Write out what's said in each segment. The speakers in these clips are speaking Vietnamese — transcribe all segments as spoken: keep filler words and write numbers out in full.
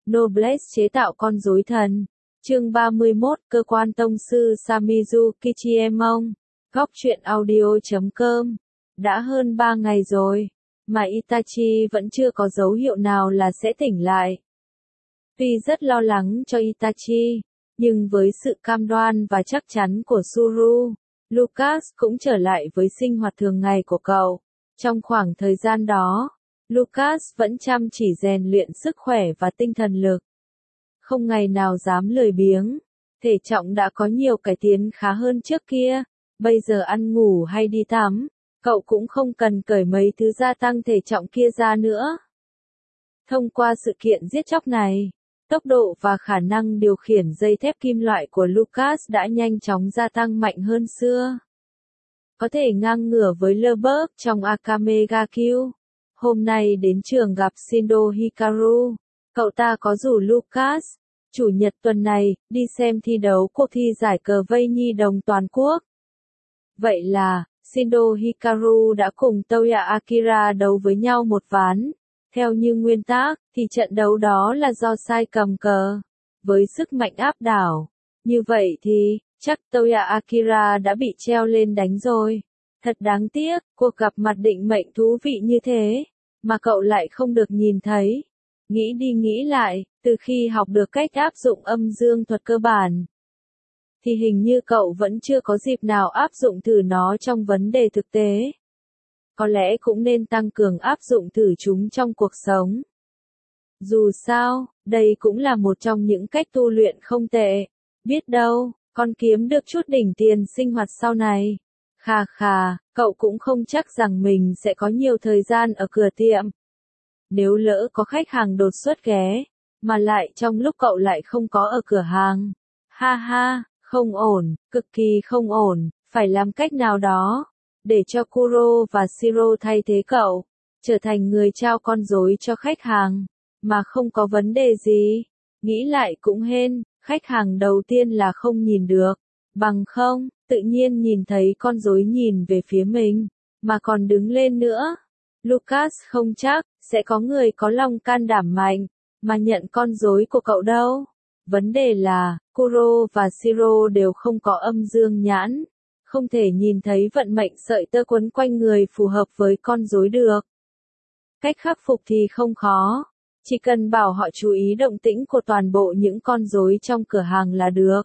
Noblesse chế tạo con rối thần. Chương ba mươi mốt, cơ quan tông sư Shimizu Kichiemon. Góc truyện audio chấm com. Đã hơn ba ngày rồi, mà Itachi vẫn chưa có dấu hiệu nào là sẽ tỉnh lại. Tuy rất lo lắng cho Itachi, nhưng với sự cam đoan và chắc chắn của Suru, Lucas cũng trở lại với sinh hoạt thường ngày của cậu. Trong khoảng thời gian đó, Lucas vẫn chăm chỉ rèn luyện sức khỏe và tinh thần lực. Không ngày nào dám lười biếng, thể trọng đã có nhiều cải tiến khá hơn trước kia, bây giờ ăn ngủ hay đi tắm, cậu cũng không cần cởi mấy thứ gia tăng thể trọng kia ra nữa. Thông qua sự kiện giết chóc này, tốc độ và khả năng điều khiển dây thép kim loại của Lucas đã nhanh chóng gia tăng mạnh hơn xưa. Có thể ngang ngửa với Lubberg trong Akame ga Kill. Hôm nay đến trường gặp Shindo Hikaru, cậu ta có rủ Lucas, chủ nhật tuần này, đi xem thi đấu cuộc thi giải cờ vây nhi đồng toàn quốc. Vậy là, Shindo Hikaru đã cùng Toya Akira đấu với nhau một ván. Theo như nguyên tắc, thì trận đấu đó là do Sai cầm cờ, với sức mạnh áp đảo. Như vậy thì, chắc Toya Akira đã bị treo lên đánh rồi. Thật đáng tiếc, cuộc gặp mặt định mệnh thú vị như thế, mà cậu lại không được nhìn thấy. Nghĩ đi nghĩ lại, từ khi học được cách áp dụng âm dương thuật cơ bản, thì hình như cậu vẫn chưa có dịp nào áp dụng thử nó trong vấn đề thực tế. Có lẽ cũng nên tăng cường áp dụng thử chúng trong cuộc sống. Dù sao, đây cũng là một trong những cách tu luyện không tệ. Biết đâu, con kiếm được chút đỉnh tiền sinh hoạt sau này. Khà khà, cậu cũng không chắc rằng mình sẽ có nhiều thời gian ở cửa tiệm. Nếu lỡ có khách hàng đột xuất ghé, mà lại trong lúc cậu lại không có ở cửa hàng. Ha ha, không ổn, cực kỳ không ổn, phải làm cách nào đó, để cho Kuro và Shiro thay thế cậu, trở thành người trao con rối cho khách hàng, mà không có vấn đề gì. Nghĩ lại cũng hên, khách hàng đầu tiên là không nhìn được, bằng không, tự nhiên nhìn thấy con rối nhìn về phía mình, mà còn đứng lên nữa. Lucas không chắc, sẽ có người có lòng can đảm mạnh, mà nhận con rối của cậu đâu. Vấn đề là, Kuro và Shiro đều không có âm dương nhãn, không thể nhìn thấy vận mệnh sợi tơ quấn quanh người phù hợp với con rối được. Cách khắc phục thì không khó, chỉ cần bảo họ chú ý động tĩnh của toàn bộ những con rối trong cửa hàng là được.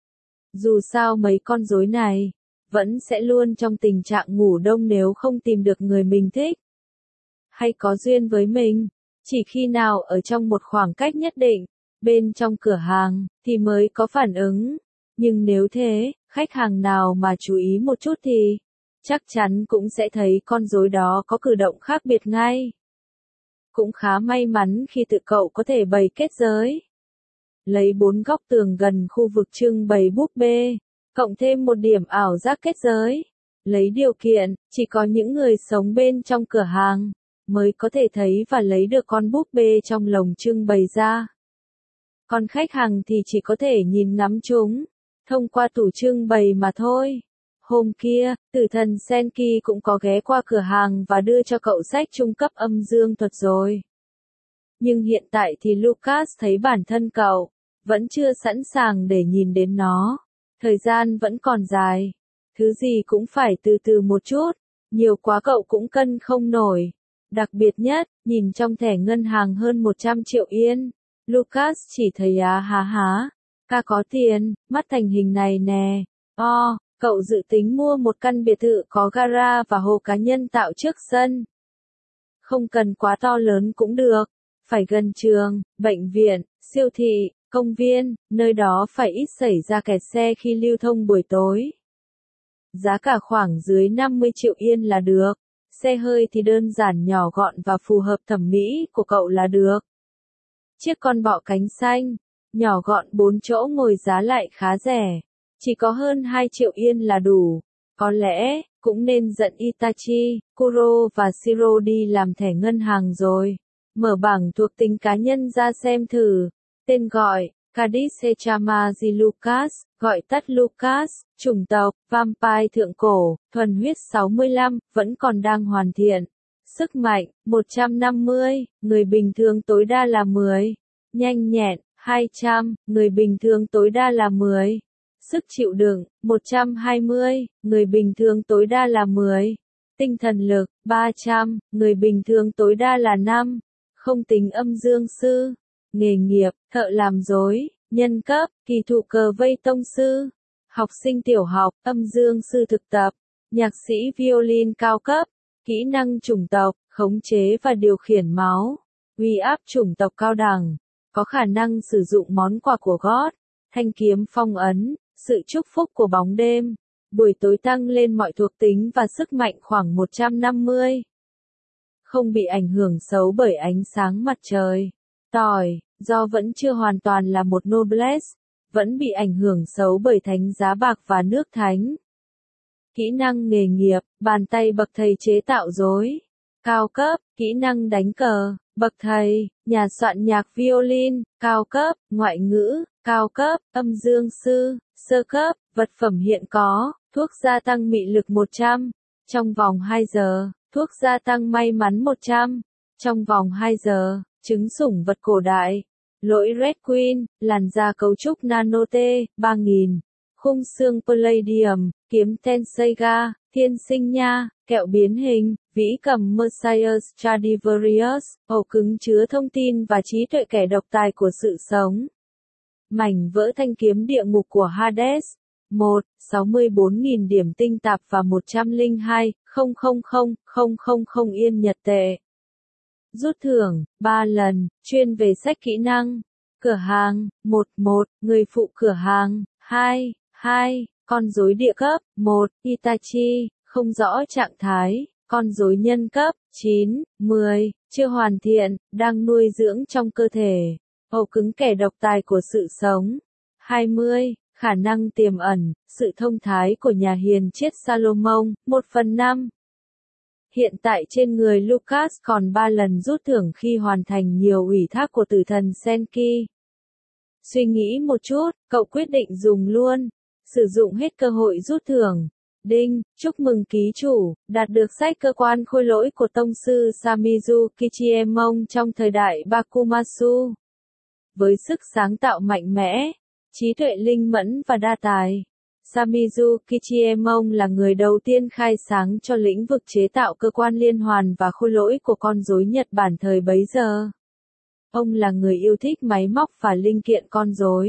Dù sao mấy con rối này, vẫn sẽ luôn trong tình trạng ngủ đông nếu không tìm được người mình thích, hay có duyên với mình. Chỉ khi nào ở trong một khoảng cách nhất định, bên trong cửa hàng, thì mới có phản ứng. Nhưng nếu thế, khách hàng nào mà chú ý một chút thì, chắc chắn cũng sẽ thấy con rối đó có cử động khác biệt ngay. Cũng khá may mắn khi tự cậu có thể bày kết giới. Lấy bốn góc tường gần khu vực trưng bày búp bê, cộng thêm một điểm ảo giác kết giới. Lấy điều kiện, chỉ có những người sống bên trong cửa hàng, mới có thể thấy và lấy được con búp bê trong lồng trưng bày ra. Còn khách hàng thì chỉ có thể nhìn ngắm chúng, thông qua tủ trưng bày mà thôi. Hôm kia, tử thần Senki cũng có ghé qua cửa hàng và đưa cho cậu sách trung cấp âm dương thuật rồi. Nhưng hiện tại thì Lucas thấy bản thân cậu, vẫn chưa sẵn sàng để nhìn đến nó. Thời gian vẫn còn dài. Thứ gì cũng phải từ từ một chút, nhiều quá cậu cũng cân không nổi. Đặc biệt nhất, nhìn trong thẻ ngân hàng hơn một trăm triệu yên. Lucas chỉ thấy á há há. Ca có tiền, mắt thành hình này nè. O, cậu dự tính mua một căn biệt thự có gara và hồ cá nhân tạo trước sân. Không cần quá to lớn cũng được. Phải gần trường, bệnh viện, siêu thị, công viên, nơi đó phải ít xảy ra kẹt xe khi lưu thông buổi tối. Giá cả khoảng dưới năm mươi triệu yên là được. Xe hơi thì đơn giản nhỏ gọn và phù hợp thẩm mỹ của cậu là được. Chiếc con bọ cánh xanh, nhỏ gọn bốn chỗ ngồi giá lại khá rẻ. Chỉ có hơn hai triệu yên là đủ. Có lẽ, cũng nên dẫn Itachi, Kuro và Shiro đi làm thẻ ngân hàng rồi. Mở bảng thuộc tính cá nhân ra xem thử. Tên gọi, Kadisechamaji Lucas, gọi tắt Lucas, chủng tộc, Vampire thượng cổ, thuần huyết sáu mươi lăm, vẫn còn đang hoàn thiện. Sức mạnh, một trăm năm mươi, người bình thường tối đa là mười. Nhanh nhẹn, hai trăm, người bình thường tối đa là mười. Sức chịu đựng, một trăm hai mươi, người bình thường tối đa là mười. Tinh thần lực, ba trăm, người bình thường tối đa là năm. Không tính âm dương sư. Nghề nghiệp, thợ làm rối, nhân cấp, kỳ thụ cờ vây tông sư. Học sinh tiểu học, âm dương sư thực tập. Nhạc sĩ violin cao cấp. Kỹ năng chủng tộc, khống chế và điều khiển máu. Uy áp chủng tộc cao đẳng. Có khả năng sử dụng món quà của God. Thanh kiếm phong ấn, sự chúc phúc của bóng đêm. Buổi tối tăng lên mọi thuộc tính và sức mạnh khoảng một trăm năm mươi. Không bị ảnh hưởng xấu bởi ánh sáng mặt trời. Tỏi, do vẫn chưa hoàn toàn là một noblesse, vẫn bị ảnh hưởng xấu bởi thánh giá bạc và nước thánh. Kỹ năng nghề nghiệp, bàn tay bậc thầy chế tạo rối. Cao cấp, kỹ năng đánh cờ, bậc thầy, nhà soạn nhạc violin, cao cấp, ngoại ngữ, cao cấp, âm dương sư, sơ cấp, vật phẩm hiện có, thuốc gia tăng mị lực một trăm, trong vòng hai giờ, thuốc gia tăng may mắn một trăm, trong vòng hai giờ, trứng sủng vật cổ đại, lỗi Red Queen, làn da cấu trúc nano T, ba nghìn, khung xương Palladium, kiếm Tenseiga, thiên sinh nha, kẹo biến hình, vĩ cầm Messiah Stradivarius, ổ cứng chứa thông tin và trí tuệ kẻ độc tài của sự sống. Mảnh vỡ thanh kiếm địa ngục của Hades. một. sáu mươi bốn nghìn điểm tinh tạp và một trăm lẻ hai nghìn yên Nhật tệ. Rút thưởng, ba lần, chuyên về sách kỹ năng. Cửa hàng, một một, người phụ cửa hàng, hai hai, con rối địa cấp, một, Itachi, không rõ trạng thái, con rối nhân cấp, chín, mười, chưa hoàn thiện, đang nuôi dưỡng trong cơ thể. Ổ cứng kẻ độc tài của sự sống. hai mươi, khả năng tiềm ẩn, sự thông thái của nhà hiền triết Salomon, một phần năm. Hiện tại trên người Lucas còn ba lần rút thưởng khi hoàn thành nhiều ủy thác của tử thần Senki. Suy nghĩ một chút, cậu quyết định dùng luôn. Sử dụng hết cơ hội rút thưởng. Đinh, chúc mừng ký chủ, đạt được sách cơ quan khôi lỗi của tông sư Shamizu Kichiemon trong thời đại Bakumatsu. Với sức sáng tạo mạnh mẽ, trí tuệ linh mẫn và đa tài, Shamizu Kichiemon là người đầu tiên khai sáng cho lĩnh vực chế tạo cơ quan liên hoàn và khôi lỗi của con rối Nhật Bản thời bấy giờ. Ông là người yêu thích máy móc và linh kiện con rối.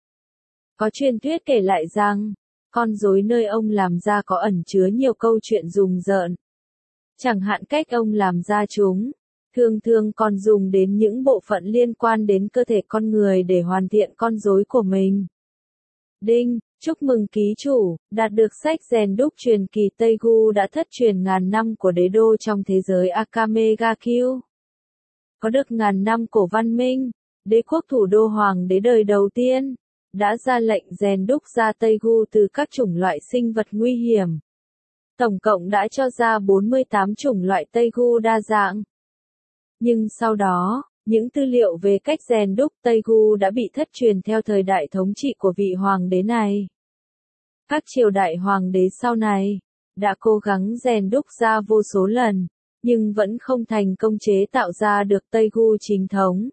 Có truyền thuyết kể lại rằng, con rối nơi ông làm ra có ẩn chứa nhiều câu chuyện rùng rợn. Chẳng hạn cách ông làm ra chúng, thường thường còn dùng đến những bộ phận liên quan đến cơ thể con người để hoàn thiện con rối của mình. Đinh, chúc mừng ký chủ, đạt được sách rèn đúc truyền kỳ Teigu đã thất truyền ngàn năm của đế đô trong thế giới Akame ga Kyu. Có được ngàn năm cổ văn minh, đế quốc thủ đô hoàng đế đời đầu tiên đã ra lệnh rèn đúc ra Teigu từ các chủng loại sinh vật nguy hiểm. Tổng cộng đã cho ra bốn mươi tám chủng loại Teigu đa dạng. Nhưng sau đó, những tư liệu về cách rèn đúc Teigu đã bị thất truyền theo thời đại thống trị của vị hoàng đế này. Các triều đại hoàng đế sau này đã cố gắng rèn đúc ra vô số lần, nhưng vẫn không thành công chế tạo ra được Teigu chính thống.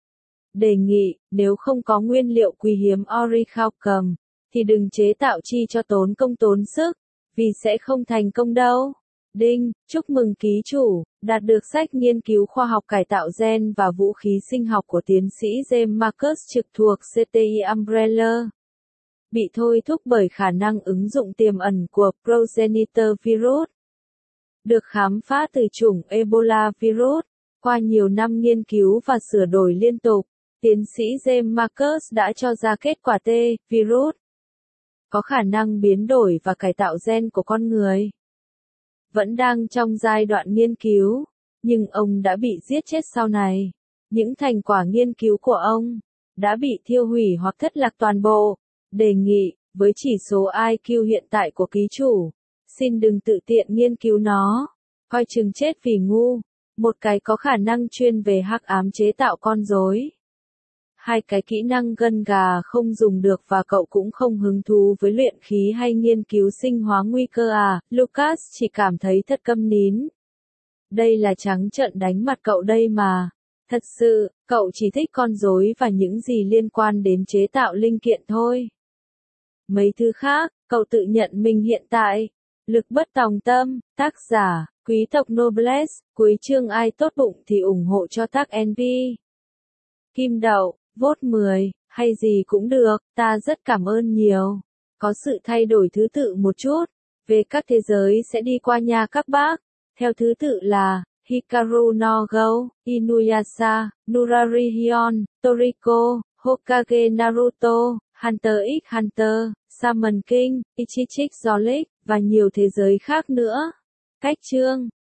Đề nghị, nếu không có nguyên liệu quý hiếm orichalcum, thì đừng chế tạo chi cho tốn công tốn sức, vì sẽ không thành công đâu. Đinh, chúc mừng ký chủ, đạt được sách nghiên cứu khoa học cải tạo gen và vũ khí sinh học của tiến sĩ James Marcus trực thuộc xê tê i Umbrella. Bị thôi thúc bởi khả năng ứng dụng tiềm ẩn của progenitor virus. Được khám phá từ chủng Ebola virus, qua nhiều năm nghiên cứu và sửa đổi liên tục, tiến sĩ James Marcus đã cho ra kết quả T, virus có khả năng biến đổi và cải tạo gen của con người. Vẫn đang trong giai đoạn nghiên cứu, nhưng ông đã bị giết chết sau này. Những thành quả nghiên cứu của ông đã bị thiêu hủy hoặc thất lạc toàn bộ. Đề nghị, với chỉ số i kiu hiện tại của ký chủ, xin đừng tự tiện nghiên cứu nó, coi chừng chết vì ngu. Một cái có khả năng chuyên về hắc ám chế tạo con rối. Hai cái kỹ năng gân gà không dùng được và cậu cũng không hứng thú với luyện khí hay nghiên cứu sinh hóa nguy cơ à, Lucas chỉ cảm thấy thật câm nín. Đây là trắng trợn đánh mặt cậu đây mà. Thật sự, cậu chỉ thích con rối và những gì liên quan đến chế tạo linh kiện thôi. Mấy thứ khác, cậu tự nhận mình hiện tại. Lực bất tòng tâm, tác giả, quý tộc Noblesse, cuối chương ai tốt bụng thì ủng hộ cho tác en pê. Kim đậu, vote mười, hay gì cũng được, ta rất cảm ơn nhiều. Có sự thay đổi thứ tự một chút, về các thế giới sẽ đi qua nha các bác. Theo thứ tự là, Hikaru no Go, Inuyasha, Nurarihion, Toriko, Hokage Naruto, Hunter x Hunter, Shaman King, Ichichik Zolic, và nhiều thế giới khác nữa. Cách chương